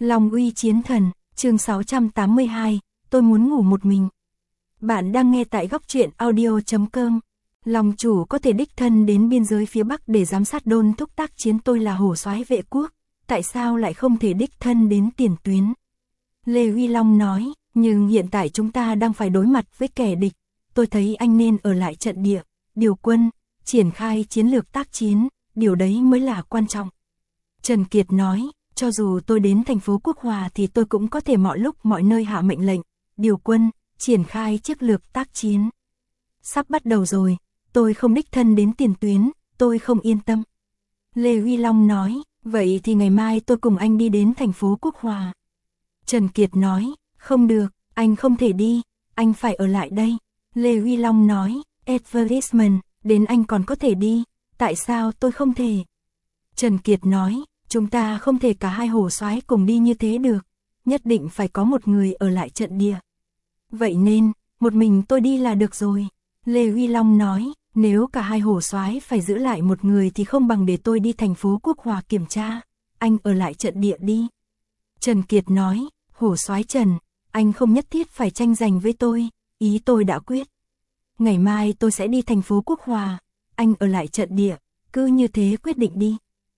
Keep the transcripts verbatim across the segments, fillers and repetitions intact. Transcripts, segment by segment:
Long uy chiến thần, chương sáu trăm tám mươi hai, tôi muốn ngủ một mình. Bạn đang nghe tại góc truyện audio chấm com. Long chủ có thể đích thân đến biên giới phía Bắc để giám sát đôn thúc tác chiến, tôi là hổ soái vệ quốc, tại sao lại không thể đích thân đến tiền tuyến? Lê Huy Long nói, nhưng hiện tại chúng ta đang phải đối mặt với kẻ địch, tôi thấy anh nên ở lại trận địa, điều quân, triển khai chiến lược tác chiến, điều đấy mới là quan trọng. Trần Kiệt nói, cho dù tôi đến thành phố Quốc Hòa thì tôi cũng có thể mọi lúc mọi nơi hạ mệnh lệnh, điều quân, triển khai chiến lược tác chiến. Sắp bắt đầu rồi, tôi không đích thân đến tiền tuyến, tôi không yên tâm. Lê Huy Long nói, vậy thì ngày mai tôi cùng anh đi đến thành phố Quốc Hòa. Trần Kiệt nói, không được, anh không thể đi, anh phải ở lại đây. Lê Huy Long nói, advertisement, đến anh còn có thể đi, tại sao tôi không thể? Trần Kiệt nói, chúng ta không thể cả hai hổ soái cùng đi như thế được, nhất định phải có một người ở lại trận địa. Vậy nên, một mình tôi đi là được rồi. Lê Huy Long nói, nếu cả hai hổ soái phải giữ lại một người thì không bằng để tôi đi thành phố Quốc Hòa kiểm tra, anh ở lại trận địa đi. Trần Kiệt nói, hổ soái Trần, anh không nhất thiết phải tranh giành với tôi, ý tôi đã quyết. Ngày mai tôi sẽ đi thành phố Quốc Hòa, anh ở lại trận địa, cứ như thế quyết định đi.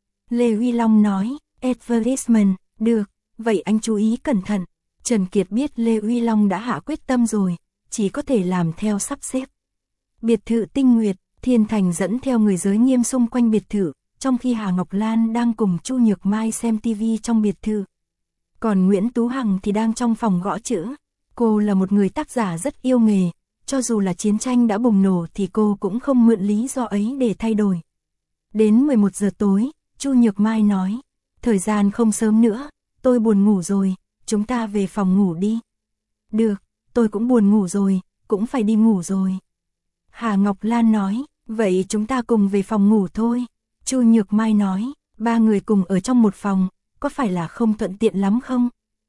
Lê Huy Long nói, advertisement, được, vậy anh chú ý cẩn thận. Trần Kiệt biết Lê Huy Long đã hạ quyết tâm rồi, chỉ có thể làm theo sắp xếp. Biệt thự Tinh Nguyệt, Thiên Thành dẫn theo người giới nghiêm xung quanh biệt thự, trong khi Hà Ngọc Lan đang cùng Chu Nhược Mai xem tivi trong biệt thự. Còn Nguyễn Tú Hằng thì đang trong phòng gõ chữ. Cô là một người tác giả rất yêu nghề, cho dù là chiến tranh đã bùng nổ thì cô cũng không mượn lý do ấy để thay đổi. Đến mười một giờ tối, Chu Nhược Mai nói, thời gian không sớm nữa, tôi buồn ngủ rồi, chúng ta về phòng ngủ đi. Được, tôi cũng buồn ngủ rồi, cũng phải đi ngủ rồi. Hà Ngọc Lan nói, vậy chúng ta cùng về phòng ngủ thôi. Chu Nhược Mai nói, ba người cùng ở trong một phòng, có phải là không thuận tiện lắm không?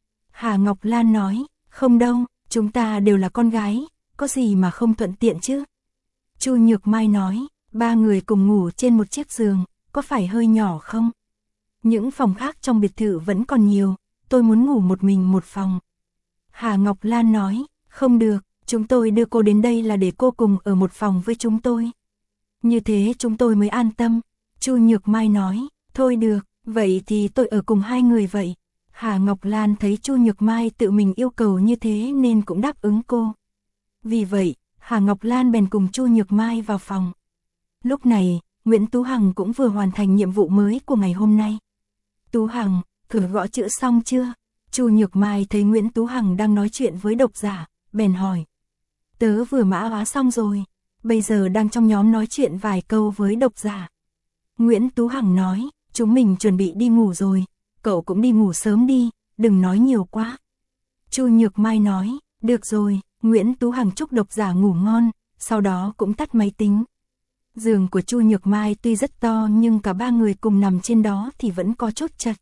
Hà Ngọc Lan nói, không đâu, chúng ta đều là con gái, có gì mà không thuận tiện chứ? Chu Nhược Mai nói, ba người cùng ngủ trên một chiếc giường, có phải hơi nhỏ không? Những phòng khác trong biệt thự vẫn còn nhiều, tôi muốn ngủ một mình một phòng. Hà Ngọc Lan nói, không được, chúng tôi đưa cô đến đây là để cô cùng ở một phòng với chúng tôi. Như thế chúng tôi mới an tâm. Chu Nhược Mai nói, thôi được, vậy thì tôi ở cùng hai người vậy. Hà Ngọc Lan thấy Chu Nhược Mai tự mình yêu cầu như thế nên cũng đáp ứng cô. Vì vậy, Hà Ngọc Lan bèn cùng Chu Nhược Mai vào phòng. Lúc này, Nguyễn Tú Hằng cũng vừa hoàn thành nhiệm vụ mới của ngày hôm nay. Tú Hằng, thử gõ chữ xong chưa? Chu Nhược Mai thấy Nguyễn Tú Hằng đang nói chuyện với độc giả, bèn hỏi. Tớ vừa mã hóa xong rồi, bây giờ đang trong nhóm nói chuyện vài câu với độc giả. Nguyễn Tú Hằng nói, chúng mình chuẩn bị đi ngủ rồi, cậu cũng đi ngủ sớm đi, đừng nói nhiều quá. Chu Nhược Mai nói, được rồi, Nguyễn Tú Hằng chúc độc giả ngủ ngon, sau đó cũng tắt máy tính. Giường của Chu Nhược Mai tuy rất to nhưng cả ba người cùng nằm trên đó thì vẫn có chút chật.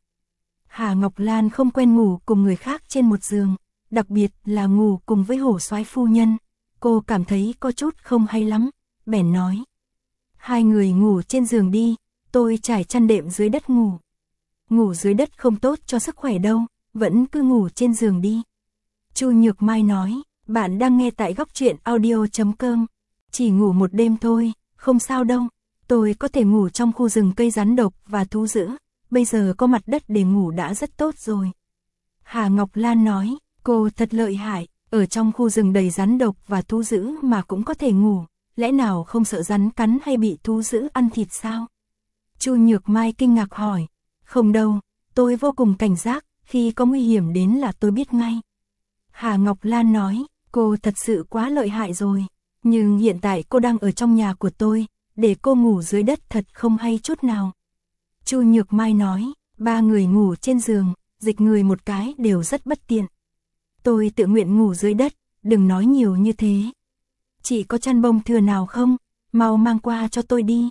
Hà Ngọc Lan không quen ngủ cùng người khác trên một giường, đặc biệt là ngủ cùng với hổ soái phu nhân. Cô cảm thấy có chút không hay lắm, bèn nói. Hai người ngủ trên giường đi, tôi trải chăn đệm dưới đất ngủ. Ngủ dưới đất không tốt cho sức khỏe đâu, vẫn cứ ngủ trên giường đi. Chu Nhược Mai nói, bạn đang nghe tại góc truyện audio chấm com. Chỉ ngủ một đêm thôi, không sao đâu, tôi có thể ngủ trong khu rừng cây rắn độc và thú dữ, bây giờ có mặt đất để ngủ đã rất tốt rồi. Hà Ngọc Lan nói, cô thật lợi hại, ở trong khu rừng đầy rắn độc và thú dữ mà cũng có thể ngủ, lẽ nào không sợ rắn cắn hay bị thú dữ ăn thịt sao? Chu Nhược Mai kinh ngạc hỏi, không đâu, tôi vô cùng cảnh giác, khi có nguy hiểm đến là tôi biết ngay. Hà Ngọc Lan nói, cô thật sự quá lợi hại rồi, nhưng hiện tại cô đang ở trong nhà của tôi, để cô ngủ dưới đất thật không hay chút nào. Chu Nhược Mai nói, ba người ngủ trên giường, dịch người một cái đều rất bất tiện. Tôi tự nguyện ngủ dưới đất, đừng nói nhiều như thế. Chị có chăn bông thừa nào không? Mau mang qua cho tôi đi.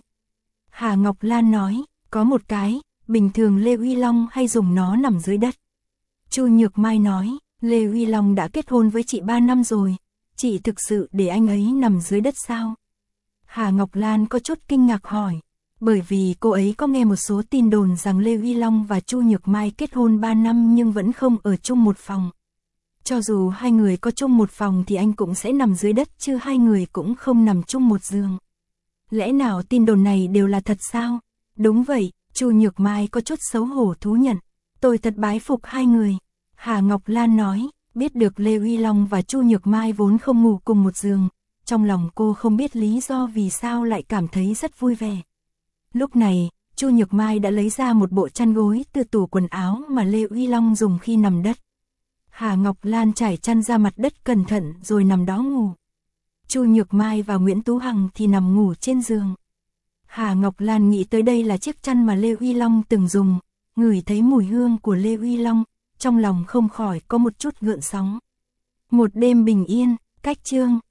Hà Ngọc Lan nói, có một cái, bình thường Lê Huy Long hay dùng nó nằm dưới đất. Chu Nhược Mai nói, Lê Huy Long đã kết hôn với chị ba năm rồi, chị thực sự để anh ấy nằm dưới đất sao? Hà Ngọc Lan có chút kinh ngạc hỏi, Bởi vì cô ấy có nghe một số tin đồn rằng Lê Uy Long và Chu Nhược Mai kết hôn ba năm nhưng vẫn không ở chung một phòng. Cho dù hai người có chung một phòng thì anh cũng sẽ nằm dưới đất chứ hai người cũng không nằm chung một giường. Lẽ nào tin đồn này đều là thật sao? Đúng vậy, Chu Nhược Mai có chút xấu hổ thú nhận. Tôi thật bái phục hai người. Hà Ngọc Lan nói, biết được Lê Uy Long và Chu Nhược Mai vốn không ngủ cùng một giường. Trong lòng cô không biết lý do vì sao lại cảm thấy rất vui vẻ. Lúc này, Chu Nhược Mai đã lấy ra một bộ chăn gối từ tủ quần áo mà Lê Uy Long dùng khi nằm đất. Hà Ngọc Lan trải chăn ra mặt đất cẩn thận rồi nằm đó ngủ. Chu Nhược Mai và Nguyễn Tú Hằng thì nằm ngủ trên giường. Hà Ngọc Lan nghĩ tới đây là chiếc chăn mà Lê Uy Long từng dùng, ngửi thấy mùi hương của Lê Uy Long, trong lòng không khỏi có một chút gợn sóng. Một đêm bình yên, cách chương